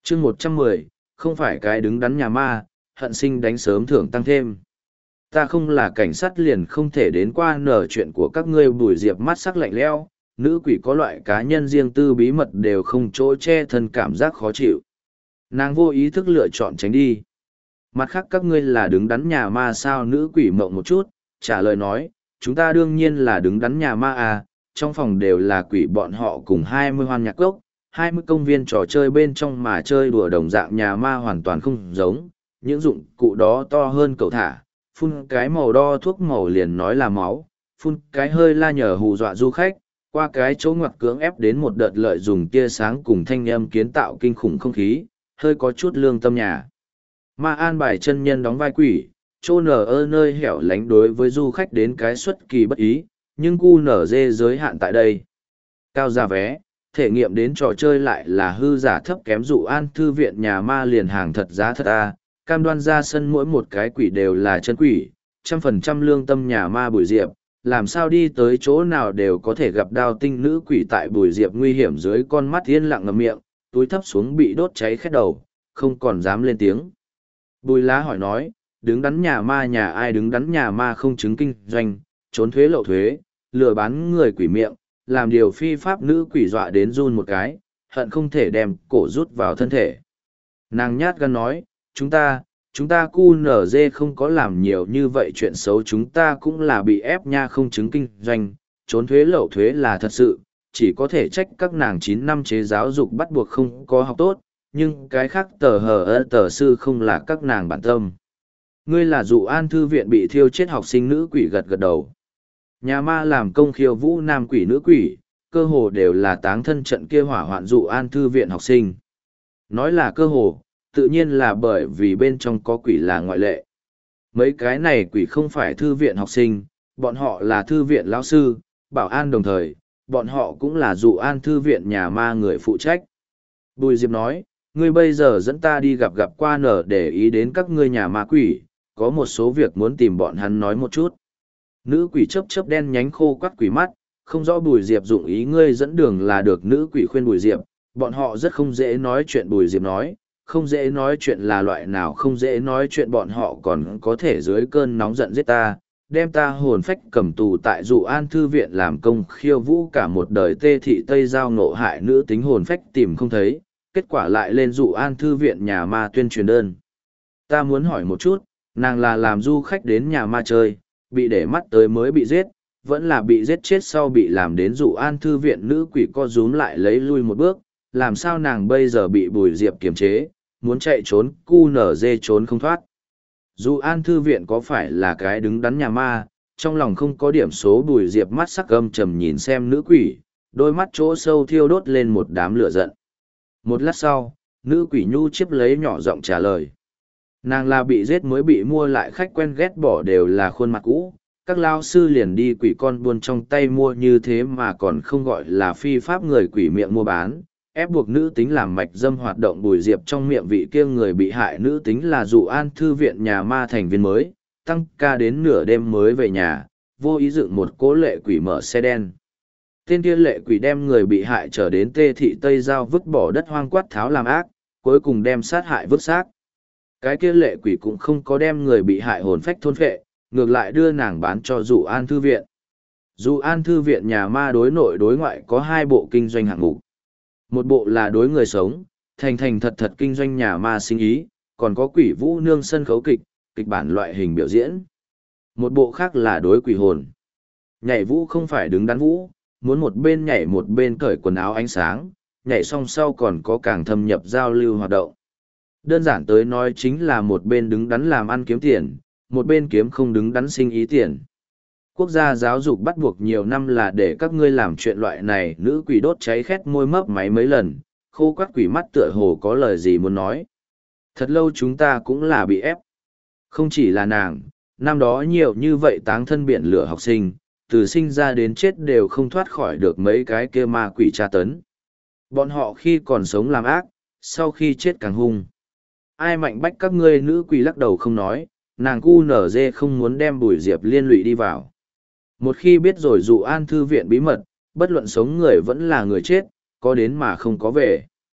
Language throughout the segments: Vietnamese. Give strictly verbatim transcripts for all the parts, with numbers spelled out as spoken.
chương một trăm mười, không phải cái đứng đắn nhà ma, hận sinh đánh sớm thưởng tăng thêm. Ta không là cảnh sát liền không thể đến qua nở chuyện của các ngươi. Bùi Diệp mắt sắc lạnh lẽo, nữ quỷ có loại cá nhân riêng tư bí mật đều không chỗ che thân cảm giác khó chịu. Nàng vô ý thức lựa chọn tránh đi. Mặt khác các ngươi là đứng đắn nhà ma sao? Nữ quỷ mộng một chút, trả lời nói, chúng ta đương nhiên là đứng đắn nhà ma à, trong phòng đều là quỷ bọn họ cùng hai mươi hoan nhạc gốc, hai mươi công viên trò chơi bên trong mà chơi đùa đồng dạng nhà ma hoàn toàn không giống, những dụng cụ đó to hơn cậu thả, phun cái màu đo thuốc màu liền nói là máu, phun cái hơi la nhờ hù dọa du khách, qua cái chỗ ngoặt cưỡng ép đến một đợt lợi dùng tia sáng cùng thanh âm kiến tạo kinh khủng không khí, hơi có chút lương tâm nhà. Ma an bài chân nhân đóng vai quỷ, chỗ nở ơ nơi hẻo lánh đối với du khách đến cái xuất kỳ bất ý, nhưng cu nở dê giới hạn tại đây. Cao giá vé, thể nghiệm đến trò chơi lại là hư giả thấp kém. Dụ an thư viện nhà ma liền hàng thật giá thật a, cam đoan ra sân mỗi một cái quỷ đều là chân quỷ, trăm phần trăm lương tâm nhà ma Bùi Diệp, làm sao đi tới chỗ nào đều có thể gặp đao tinh nữ quỷ. Tại Bùi Diệp nguy hiểm dưới con mắt yên lặng ngậm miệng, túi thấp xuống bị đốt cháy khét đầu, không còn dám lên tiếng. Bùi lá hỏi nói, đứng đắn nhà ma nhà ai? Đứng đắn nhà ma không chứng kinh doanh, trốn thuế lậu thuế, lừa bán người quỷ miệng, làm điều phi pháp. Nữ quỷ dọa đến run một cái, hận không thể đem cổ rút vào thân thể. Nàng nhát gan nói, chúng ta, chúng ta cu nở dê không có làm nhiều như vậy chuyện xấu, chúng ta cũng là bị ép nha, không chứng kinh doanh, trốn thuế lậu thuế là thật sự, chỉ có thể trách các nàng chín năm chế giáo dục bắt buộc không có học tốt, nhưng cái khác tờ hờ ơ tờ sư không là các nàng bản tâm. Ngươi là Dụ an thư viện bị thiêu chết học sinh. Nữ quỷ gật gật đầu. Nhà ma làm công khiêu vũ nam quỷ nữ quỷ, cơ hồ đều là táng thân trận kia hỏa hoạn Dụ an thư viện học sinh. Nói là cơ hồ, tự nhiên là bởi vì bên trong có quỷ là ngoại lệ. Mấy cái này quỷ không phải thư viện học sinh, bọn họ là thư viện lão sư, bảo an đồng thời, bọn họ cũng là Dụ an thư viện nhà ma người phụ trách. Bùi Diệp nói, ngươi bây giờ dẫn ta đi gặp gặp qua nở để ý đến các ngươi nhà ma quỷ, có một số việc muốn tìm bọn hắn nói một chút. Nữ quỷ chớp chớp đen nhánh khô quắt quỷ mắt, không rõ Bùi Diệp dụng ý. Ngươi dẫn đường là được. Nữ quỷ khuyên Bùi Diệp, bọn họ rất không dễ nói chuyện. Bùi Diệp nói, không dễ nói chuyện là loại nào? Không dễ nói chuyện bọn họ còn có thể dưới cơn nóng giận giết ta, đem ta hồn phách cầm tù tại Dụ an thư viện làm công khiêu vũ cả một đời. Tê thị Tây giao ngộ hại nữ tính hồn phách tìm không thấy, kết quả lại lên Dụ an thư viện nhà ma tuyên truyền đơn. Ta muốn hỏi một chút, nàng là làm du khách đến nhà ma chơi, bị để mắt tới mới bị giết, vẫn là bị giết chết sau bị làm đến Dụ an thư viện? Nữ quỷ co rúm lại lấy lui một bước, làm sao nàng bây giờ bị Bùi Diệp kiềm chế, muốn chạy trốn, cu nở dê trốn không thoát. Dụ an thư viện có phải là cái đứng đắn nhà ma? Trong lòng không có điểm số. Bùi Diệp mắt sắc gâm trầm nhìn xem nữ quỷ, đôi mắt chỗ sâu thiêu đốt lên một đám lửa giận. Một lát sau, nữ quỷ nhu chiếp lấy nhỏ giọng trả lời. Nàng là bị giết mới bị mua lại, khách quen ghét bỏ đều là khuôn mặt cũ, các lao sư liền đi quỷ con buôn trong tay mua như thế mà còn không gọi là phi pháp người quỷ miệng mua bán, ép buộc nữ tính làm mạch dâm hoạt động. Bùi Diệp trong miệng vị kia người bị hại nữ tính là Dụ an thư viện nhà ma thành viên mới, tăng ca đến nửa đêm mới về nhà, vô ý dựng một cố lệ quỷ mở xe đen. Tên kia lệ quỷ đem người bị hại trở đến Tê thị Tây giao vứt bỏ đất hoang quát tháo làm ác, cuối cùng đem sát hại vứt xác. Cái kia lệ quỷ cũng không có đem người bị hại hồn phách thôn phệ, ngược lại đưa nàng bán cho Dụ an thư viện. Dụ an thư viện nhà ma đối nội đối ngoại có hai bộ kinh doanh hạng mục. Một bộ là đối người sống, thành thành thật thật kinh doanh nhà ma sinh ý, còn có quỷ vũ nương sân khấu kịch, kịch bản loại hình biểu diễn. Một bộ khác là đối quỷ hồn. Nhảy vũ không phải đứng đắn vũ, muốn một bên nhảy một bên cởi quần áo ánh sáng, nhảy xong sau còn có càng thâm nhập giao lưu hoạt động. Đơn giản tới nói chính là một bên đứng đắn làm ăn kiếm tiền, một bên kiếm không đứng đắn sinh ý tiền. Quốc gia giáo dục bắt buộc nhiều năm là để các ngươi làm chuyện loại này. Nữ quỷ đốt cháy khét môi mấp máy mấy lần, khô quắt quỷ mắt tựa hồ có lời gì muốn nói. Thật lâu chúng ta cũng là bị ép. Không chỉ là nàng, năm đó nhiều như vậy táng thân biển lửa học sinh, từ sinh ra đến chết đều không thoát khỏi được mấy cái kia ma quỷ tra tấn. Bọn họ khi còn sống làm ác, sau khi chết càng hung. Ai mạnh bách các ngươi? Nữ quỷ lắc đầu không nói, nàng cu nở dê không muốn đem Bùi Diệp liên lụy đi vào. Một khi biết rồi Dụ an thư viện bí mật, bất luận sống người vẫn là người chết, có đến mà không có về.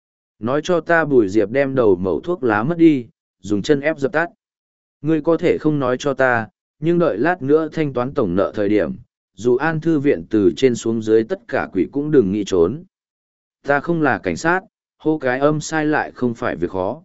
Nói cho ta Bùi Diệp đem đầu mẩu thuốc lá mất đi, dùng chân ép dập tắt. Ngươi có thể không nói cho ta, nhưng đợi lát nữa thanh toán tổng nợ thời điểm, dù an thư viện từ trên xuống dưới tất cả quỷ cũng đừng nghĩ trốn. Ta không là cảnh sát, hô cái âm sai lại không phải việc khó.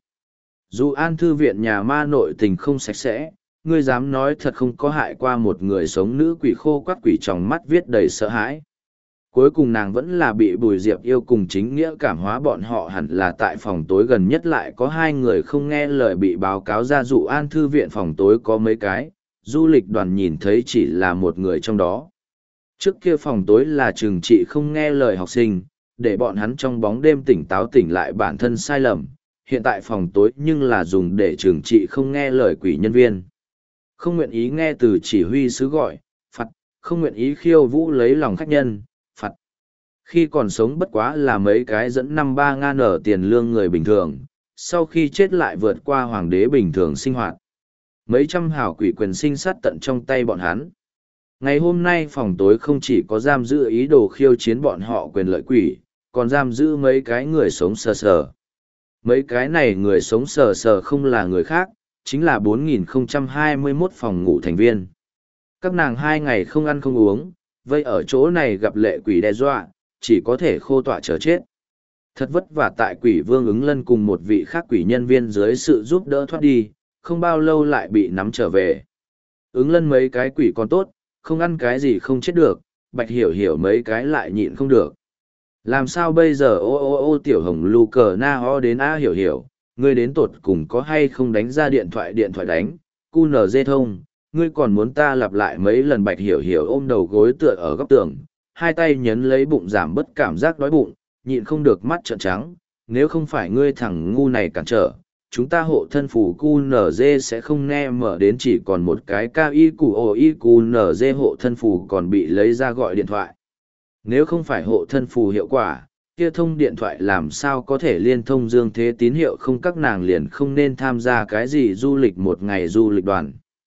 Dù an thư viện nhà ma nội tình không sạch sẽ, ngươi dám nói thật không có hại qua một người sống nữ quỷ khô quắc quỷ trong mắt viết đầy sợ hãi. Cuối cùng nàng vẫn là bị Bùi Diệp yêu cùng chính nghĩa cảm hóa, bọn họ hẳn là tại phòng tối gần nhất lại có hai người không nghe lời bị báo cáo ra. Dụ an thư viện phòng tối có mấy cái, du lịch đoàn nhìn thấy chỉ là một người trong đó. Trước kia phòng tối là trừng trị không nghe lời học sinh, để bọn hắn trong bóng đêm tỉnh táo tỉnh lại bản thân sai lầm. Hiện tại phòng tối nhưng là dùng để trừng trị không nghe lời quỷ nhân viên. Không nguyện ý nghe từ chỉ huy sứ gọi, phạt, không nguyện ý khiêu vũ lấy lòng khách nhân, phạt. Khi còn sống bất quá là mấy cái dẫn năm ba ngàn ở tiền lương người bình thường, sau khi chết lại vượt qua hoàng đế bình thường sinh hoạt. Mấy trăm hảo quỷ quyền sinh sát tận trong tay bọn hắn. Ngày hôm nay phòng tối không chỉ có giam giữ ý đồ khiêu chiến bọn họ quyền lợi quỷ, còn giam giữ mấy cái người sống sờ sờ. Mấy cái này người sống sờ sờ không là người khác, chính là bốn nghìn không trăm hai mươi mốt phòng ngủ thành viên. Các nàng hai ngày không ăn không uống, vây ở chỗ này gặp lệ quỷ đe dọa, chỉ có thể khô tọa chờ chết. Thật vất vả tại quỷ vương ứng lân cùng một vị khác quỷ nhân viên dưới sự giúp đỡ thoát đi, không bao lâu lại bị nắm trở về. Ứng lân mấy cái quỷ còn tốt, không ăn cái gì không chết được, bạch hiểu hiểu mấy cái lại nhịn không được. Làm sao bây giờ ô ô ô tiểu hồng lù cờ na ho đến a hiểu hiểu, ngươi đến tột cùng có hay không đánh ra điện thoại điện thoại đánh, cu nờ dê thông, ngươi còn muốn ta lặp lại mấy lần. Bạch hiểu hiểu ôm đầu gối tựa ở góc tường, hai tay nhấn lấy bụng giảm bớt cảm giác đói bụng, nhịn không được mắt trợn trắng, nếu không phải ngươi thằng ngu này cản trở, chúng ta hộ thân phù cu nờ dê sẽ không nghe mở đến chỉ còn một cái cao y cù ồ y cu nờ dê hộ thân phù còn bị lấy ra gọi điện thoại. Nếu không phải hộ thân phù hiệu quả, kia thông điện thoại làm sao có thể liên thông dương thế tín hiệu không, các nàng liền không nên tham gia cái gì du lịch một ngày du lịch đoàn.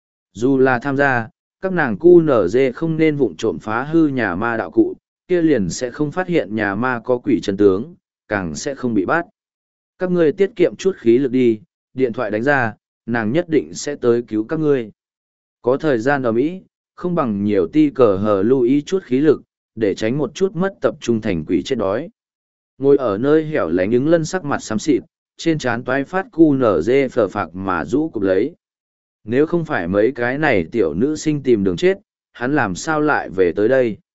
Dù là tham gia, các nàng cu nở dê không nên vụng trộm phá hư nhà ma đạo cụ, kia liền sẽ không phát hiện nhà ma có quỷ chân tướng, càng sẽ không bị bắt. Các ngươi tiết kiệm chút khí lực đi, điện thoại đánh ra, nàng nhất định sẽ tới cứu các ngươi. Có thời gian ở Mỹ, không bằng nhiều ti cờ hờ lưu ý chút khí lực, để tránh một chút mất tập trung thành quỷ chết đói. Ngồi ở nơi hẻo lánh ứng lân sắc mặt xám xịt, trên trán toái phát cu nở dê phờ phạc mà rũ cụp lấy. Nếu không phải mấy cái này tiểu nữ sinh tìm đường chết, hắn làm sao lại về tới đây?